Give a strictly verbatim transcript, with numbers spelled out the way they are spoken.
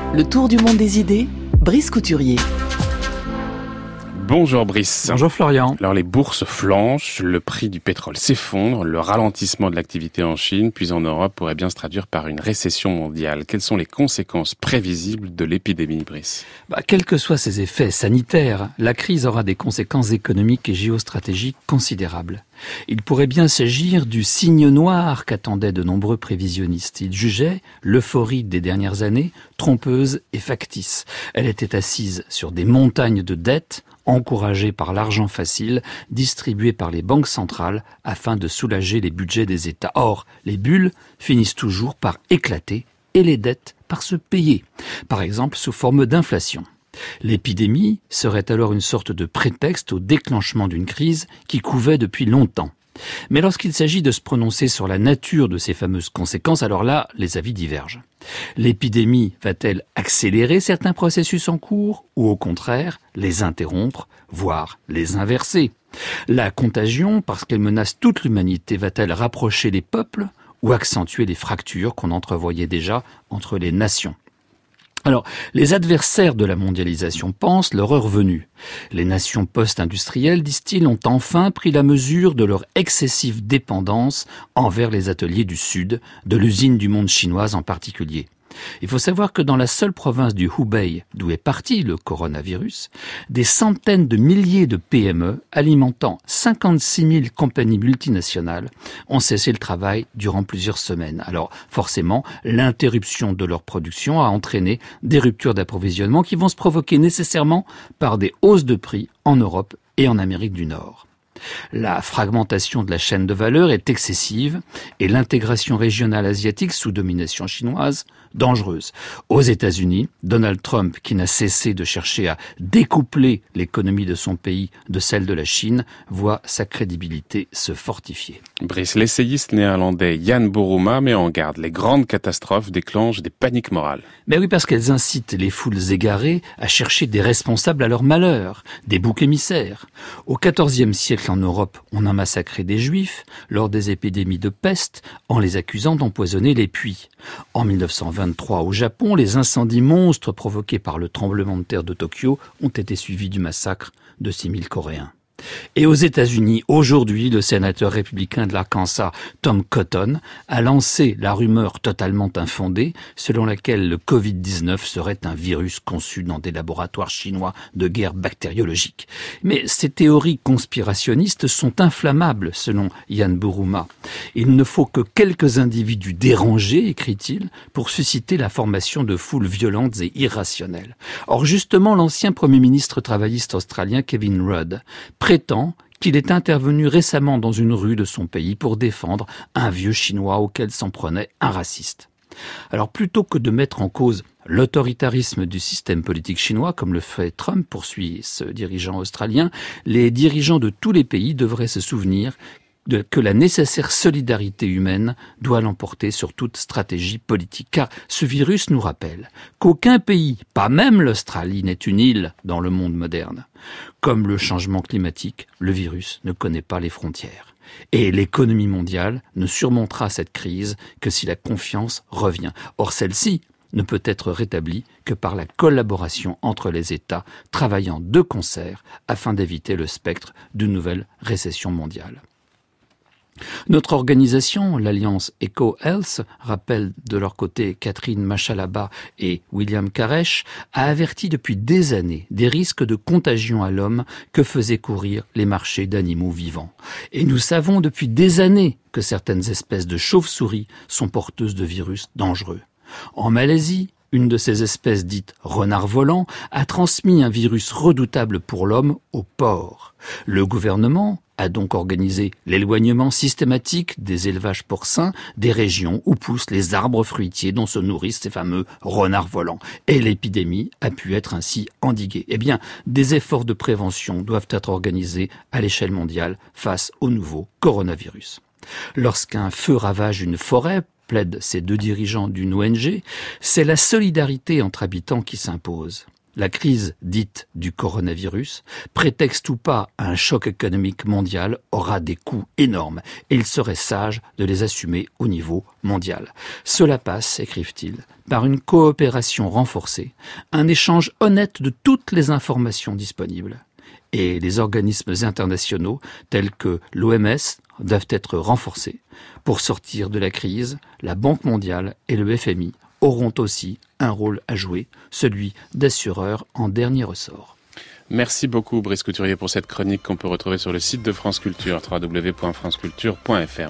Le tour du monde des idées, Brice Couturier. Bonjour Brice. Bonjour Florian. Alors les bourses flanchent, le prix du pétrole s'effondre, le ralentissement de l'activité en Chine, puis en Europe, pourrait bien se traduire par une récession mondiale. Quelles sont les conséquences prévisibles de l'épidémie, Brice ? Bah, quels que soient ses effets sanitaires, la crise aura des conséquences économiques et géostratégiques considérables. Il pourrait bien s'agir du signe noir qu'attendaient de nombreux prévisionnistes. Ils jugeaient l'euphorie des dernières années trompeuse et factice. Elle était assise sur des montagnes de dettes, encouragée par l'argent facile, distribué par les banques centrales afin de soulager les budgets des États. Or, les bulles finissent toujours par éclater et les dettes par se payer, par exemple sous forme d'inflation. L'épidémie serait alors une sorte de prétexte au déclenchement d'une crise qui couvait depuis longtemps. Mais lorsqu'il s'agit de se prononcer sur la nature de ces fameuses conséquences, alors là, les avis divergent. L'épidémie va-t-elle accélérer certains processus en cours ou au contraire les interrompre, voire les inverser ? La contagion, parce qu'elle menace toute l'humanité, va-t-elle rapprocher les peuples ou accentuer les fractures qu'on entrevoyait déjà entre les nations ? Alors, les adversaires de la mondialisation pensent l'horreur venue. Les nations post-industrielles, disent-ils, ont enfin pris la mesure de leur excessive dépendance envers les ateliers du Sud, de l'usine du monde chinoise en particulier. Il faut savoir que dans la seule province du Hubei, d'où est parti le coronavirus, des centaines de milliers de P M E alimentant cinquante-six mille compagnies multinationales ont cessé le travail durant plusieurs semaines. Alors forcément, l'interruption de leur production a entraîné des ruptures d'approvisionnement qui vont se provoquer nécessairement par des hausses de prix en Europe et en Amérique du Nord. La fragmentation de la chaîne de valeur est excessive et l'intégration régionale asiatique sous domination chinoise dangereuse. Aux États-Unis, Donald Trump, qui n'a cessé de chercher à découpler l'économie de son pays de celle de la Chine, voit sa crédibilité se fortifier. Brice, l'essayiste néerlandais Jan Boeroma met en garde. Les grandes catastrophes déclenchent des paniques morales. Mais oui, parce qu'elles incitent les foules égarées à chercher des responsables à leur malheur, des boucs émissaires. Au quatorzième siècle en Europe, on a massacré des Juifs lors des épidémies de peste en les accusant d'empoisonner les puits. En mille neuf cent vingt-trois, au Japon, les incendies monstres provoqués par le tremblement de terre de Tokyo ont été suivis du massacre de six mille Coréens. Et aux États-Unis, aujourd'hui, le sénateur républicain de l'Arkansas, Tom Cotton, a lancé la rumeur totalement infondée selon laquelle le covid dix-neuf serait un virus conçu dans des laboratoires chinois de guerre bactériologique. Mais ces théories conspirationnistes sont inflammables, selon Jan Boeroma. Il ne faut que quelques individus dérangés, écrit-il, pour susciter la formation de foules violentes et irrationnelles. Or, justement, l'ancien premier ministre travailliste australien Kevin Rudd prétend qu'il est intervenu récemment dans une rue de son pays pour défendre un vieux Chinois auquel s'en prenait un raciste. Alors plutôt que de mettre en cause l'autoritarisme du système politique chinois, comme le fait Trump, poursuit ce dirigeant australien, les dirigeants de tous les pays devraient se souvenir de, que la nécessaire solidarité humaine doit l'emporter sur toute stratégie politique. Car ce virus nous rappelle qu'aucun pays, pas même l'Australie, n'est une île dans le monde moderne. Comme le changement climatique, le virus ne connaît pas les frontières. Et l'économie mondiale ne surmontera cette crise que si la confiance revient. Or celle-ci ne peut être rétablie que par la collaboration entre les États travaillant de concert afin d'éviter le spectre d'une nouvelle récession mondiale. Notre organisation, l'Alliance EcoHealth, rappelle de leur côté Catherine Machalaba et William Karesh, a averti depuis des années des risques de contagion à l'homme que faisaient courir les marchés d'animaux vivants. Et nous savons depuis des années que certaines espèces de chauves-souris sont porteuses de virus dangereux. En Malaisie, une de ces espèces dites renard volant a transmis un virus redoutable pour l'homme aux porcs. Le gouvernement a donc organisé l'éloignement systématique des élevages porcins des régions où poussent les arbres fruitiers dont se nourrissent ces fameux renards volants. Et l'épidémie a pu être ainsi endiguée. Eh bien, des efforts de prévention doivent être organisés à l'échelle mondiale face au nouveau coronavirus. Lorsqu'un feu ravage une forêt, plaident ces deux dirigeants d'une O N G, c'est la solidarité entre habitants qui s'impose. la crise dite du coronavirus, prétexte ou pas à un choc économique mondial, aura des coûts énormes et il serait sage de les assumer au niveau mondial. Cela passe, écrivent-ils, par une coopération renforcée, un échange honnête de toutes les informations disponibles. Et les organismes internationaux tels que l'O M S doivent être renforcés. Pour sortir de la crise, la Banque mondiale et le F M I auront aussi un rôle à jouer, celui d'assureur en dernier ressort. Merci beaucoup Brice Couturier pour cette chronique qu'on peut retrouver sur le site de France Culture, w w w point france culture point f r.